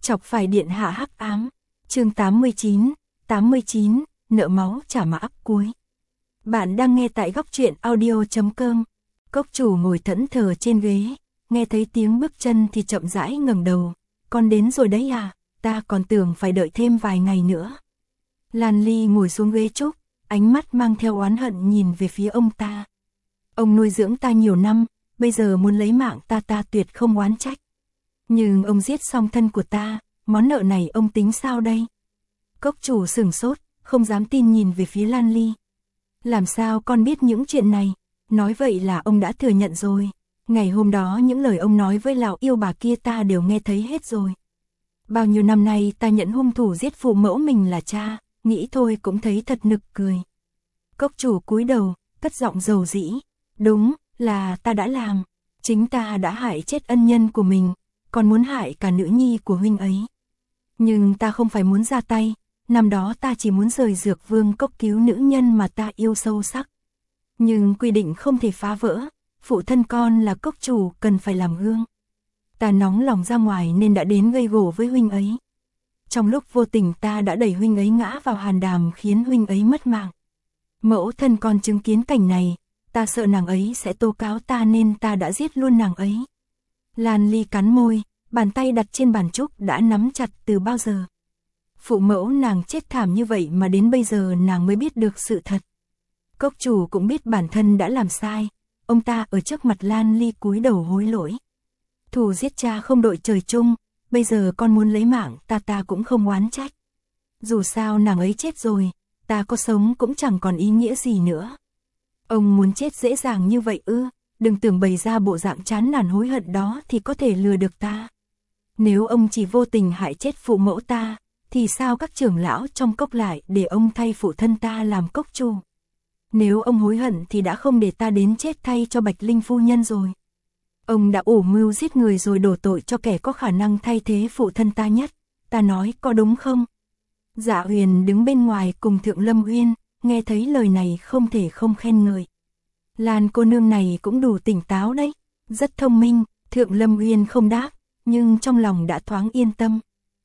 Chọc phải điện hạ hắc ám. Chương 89, nợ máu trả mã cuối. Bạn đang nghe tại góc truyện audio.com. Cốc chủ ngồi thẫn thờ trên ghế, nghe thấy tiếng bước chân thì chậm rãi ngẩng đầu. Con đến rồi đấy à, ta còn tưởng phải đợi thêm vài ngày nữa. Lan Ly ngồi xuống ghế trúc, ánh mắt mang theo oán hận nhìn về phía ông ta. Ông nuôi dưỡng ta nhiều năm, bây giờ muốn lấy mạng ta tuyệt không oán trách. Nhưng ông giết xong thân của ta, món nợ này ông tính sao đây? Cốc chủ sửng sốt, không dám tin nhìn về phía Lan Ly. Làm sao con biết những chuyện này? Nói vậy là ông đã thừa nhận rồi. Ngày hôm đó những lời ông nói với lão yêu bà kia ta đều nghe thấy hết rồi. Bao nhiêu năm nay ta nhận hung thủ giết phụ mẫu mình là cha, nghĩ thôi cũng thấy thật nực cười. Cốc chủ cúi đầu, cất giọng dầu dĩ. Đúng, là ta đã làm. Chính ta đã hại chết ân nhân của mình, còn muốn hại cả nữ nhi của huynh ấy. Nhưng ta không phải muốn ra tay, năm đó ta chỉ muốn rời Dược Vương Cốc cứu nữ nhân mà ta yêu sâu sắc. Nhưng quy định không thể phá vỡ, phụ thân con là cốc chủ cần phải làm gương. Ta nóng lòng ra ngoài nên đã đến gây gổ với huynh ấy. Trong lúc vô tình ta đã đẩy huynh ấy ngã vào hàn đàm khiến huynh ấy mất mạng. Mẫu thân con chứng kiến cảnh này, ta sợ nàng ấy sẽ tố cáo ta nên ta đã giết luôn nàng ấy. Lan Ly cắn môi, bàn tay đặt trên bàn trúc đã nắm chặt từ bao giờ. Phụ mẫu nàng chết thảm như vậy mà đến bây giờ nàng mới biết được sự thật. Cốc chủ cũng biết bản thân đã làm sai, ông ta ở trước mặt Lan Ly cúi đầu hối lỗi. Thù giết cha không đội trời chung, bây giờ con muốn lấy mạng ta cũng không oán trách. Dù sao nàng ấy chết rồi, ta có sống cũng chẳng còn ý nghĩa gì nữa. Ông muốn chết dễ dàng như vậy ư? Đừng tưởng bày ra bộ dạng chán nản hối hận đó thì có thể lừa được ta. Nếu ông chỉ vô tình hại chết phụ mẫu ta, thì sao các trưởng lão trong cốc lại để ông thay phụ thân ta làm cốc chủ? Nếu ông hối hận thì đã không để ta đến chết thay cho Bạch Linh phu nhân rồi. Ông đã ủ mưu giết người rồi đổ tội cho kẻ có khả năng thay thế phụ thân ta nhất. Ta nói có đúng không? Dạ Huyền đứng bên ngoài cùng Thượng Lâm Uyên, nghe thấy lời này không thể không khen ngợi. Lan cô nương này cũng đủ tỉnh táo đấy, rất thông minh. Thượng Lâm Uyên không đáp, nhưng trong lòng đã thoáng yên tâm.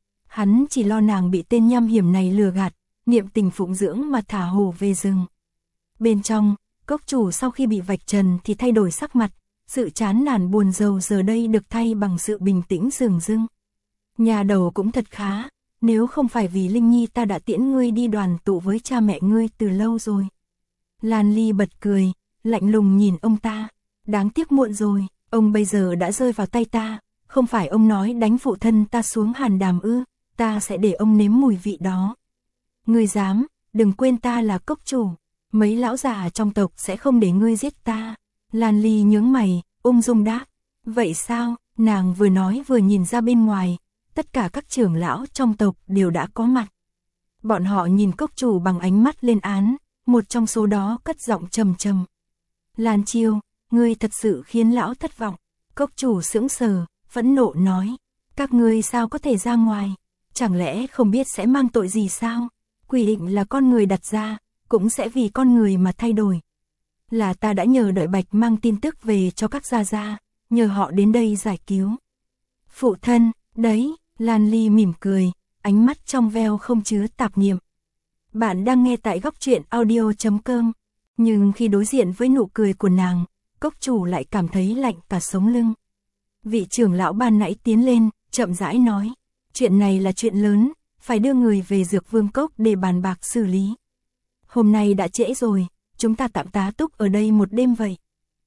Hắn chỉ lo nàng bị tên nham hiểm này lừa gạt, niệm tình phụng dưỡng mà thả hổ về rừng. Bên trong, cốc chủ sau khi bị vạch trần thì thay đổi sắc mặt, sự chán nản buồn rầu giờ đây được thay bằng sự bình tĩnh dửng dưng. Nhà đầu cũng thật khá, nếu không phải vì Linh Nhi ta đã tiễn ngươi đi đoàn tụ với cha mẹ ngươi từ lâu rồi. Lan Ly bật cười, lạnh lùng nhìn ông ta. Đáng tiếc muộn rồi, ông bây giờ đã rơi vào tay ta, không phải ông nói đánh phụ thân ta xuống hàn đàm ư, ta sẽ để ông nếm mùi vị đó. Ngươi dám, đừng quên ta là cốc chủ, mấy lão già trong tộc sẽ không để ngươi giết ta. Lan Ly nhướng mày, ung dung đáp. Vậy sao? Nàng vừa nói vừa nhìn ra bên ngoài, tất cả các trưởng lão trong tộc đều đã có mặt. Bọn họ nhìn cốc chủ bằng ánh mắt lên án, một trong số đó cất giọng trầm trầm. Lan Chiêu, ngươi thật sự khiến lão thất vọng. Cốc chủ sững sờ, phẫn nộ nói. Các ngươi sao có thể ra ngoài? Chẳng lẽ không biết sẽ mang tội gì sao? Quy định là con người đặt ra, cũng sẽ vì con người mà thay đổi. Là ta đã nhờ Đợi Bạch mang tin tức về cho các gia gia, nhờ họ đến đây giải cứu. Phụ thân, đấy, Lan Ly mỉm cười, ánh mắt trong veo không chứa tạp niệm. Bạn đang nghe tại góc truyện audio.com, nhưng khi đối diện với nụ cười của nàng, cốc chủ lại cảm thấy lạnh cả sống lưng. Vị trưởng lão ban nãy tiến lên, chậm rãi nói, chuyện này là chuyện lớn, phải đưa người về Dược Vương Cốc để bàn bạc xử lý. Hôm nay đã trễ rồi, chúng ta tạm tá túc ở đây một đêm vậy.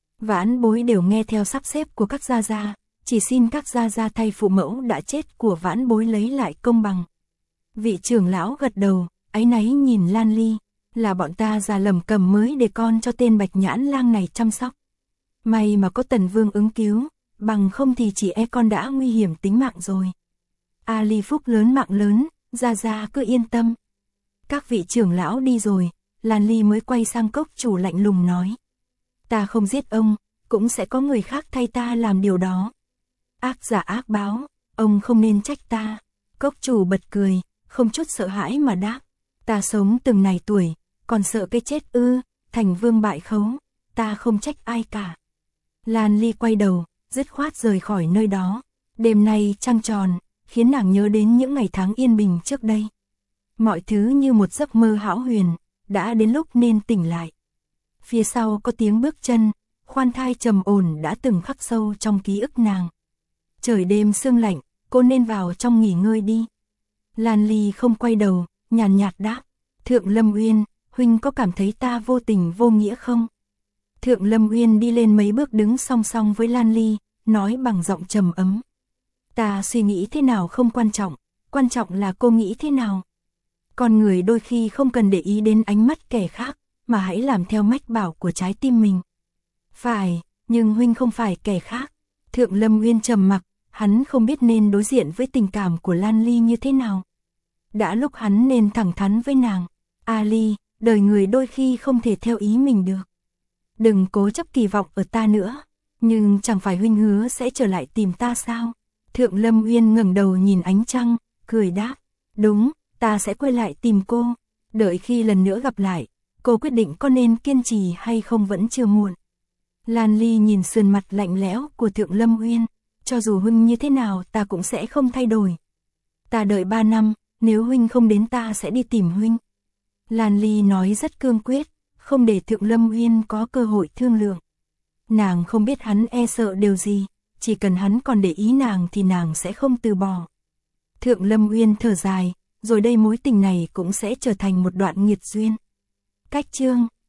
Vãn bối đều nghe theo sắp xếp của các gia gia, chỉ xin các gia gia thay phụ mẫu đã chết của vãn bối lấy lại công bằng. Vị trưởng lão gật đầu, áy náy nhìn Lan Ly, là bọn ta già lầm cầm mới để con cho tên Bạch Nhãn Lang này chăm sóc. May mà có Tần Vương ứng cứu, bằng không thì chỉ e con đã nguy hiểm tính mạng rồi. A Ly phúc lớn mạng lớn, gia gia cứ yên tâm. Các vị trưởng lão đi rồi, Lan Ly mới quay sang cốc chủ lạnh lùng nói. Ta không giết ông, cũng sẽ có người khác thay ta làm điều đó. Ác giả ác báo, ông không nên trách ta. Cốc chủ bật cười, không chút sợ hãi mà đáp. Ta sống từng này tuổi, còn sợ cái chết ư? Thành vương bại khấu, ta không trách ai cả. Lan Ly quay đầu, dứt khoát rời khỏi nơi đó. Đêm nay trăng tròn, khiến nàng nhớ đến những ngày tháng yên bình trước đây. Mọi thứ như một giấc mơ hão huyền, đã đến lúc nên tỉnh lại. Phía sau có tiếng bước chân, khoan thai trầm ổn đã từng khắc sâu trong ký ức nàng. Trời đêm sương lạnh, cô nên vào trong nghỉ ngơi đi. Lan Ly không quay đầu, nhàn nhạt đáp. Thượng Lâm Uyên, huynh có cảm thấy ta vô tình vô nghĩa không? Thượng Lâm Uyên đi lên mấy bước đứng song song với Lan Ly, nói bằng giọng trầm ấm. Ta suy nghĩ thế nào không quan trọng là cô nghĩ thế nào. Con người đôi khi không cần để ý đến ánh mắt kẻ khác, mà hãy làm theo mách bảo của trái tim mình. Phải, nhưng huynh không phải kẻ khác. Thượng Lâm Uyên trầm mặc, hắn không biết nên đối diện với tình cảm của Lan Ly như thế nào. Đã lúc hắn nên thẳng thắn với nàng. A Ly, đời người đôi khi không thể theo ý mình được. Đừng cố chấp kỳ vọng ở ta nữa. Nhưng chẳng phải huynh hứa sẽ trở lại tìm ta sao? Thượng Lâm Uyên ngẩng đầu nhìn ánh trăng, cười đáp. Đúng, ta sẽ quay lại tìm cô. Đợi khi lần nữa gặp lại, cô quyết định có nên kiên trì hay không vẫn chưa muộn. Lan Ly nhìn sườn mặt lạnh lẽo của Thượng Lâm Uyên. Cho dù huynh như thế nào ta cũng sẽ không thay đổi. Ta đợi 3 năm, nếu huynh không đến ta sẽ đi tìm huynh. Lan Ly nói rất cương quyết, không để Thượng Lâm Uyên có cơ hội thương lượng. Nàng không biết hắn e sợ điều gì, chỉ cần hắn còn để ý nàng thì nàng sẽ không từ bỏ. Thượng Lâm Uyên thở dài, rồi đây mối tình này cũng sẽ trở thành một đoạn nghiệt duyên. Cách chương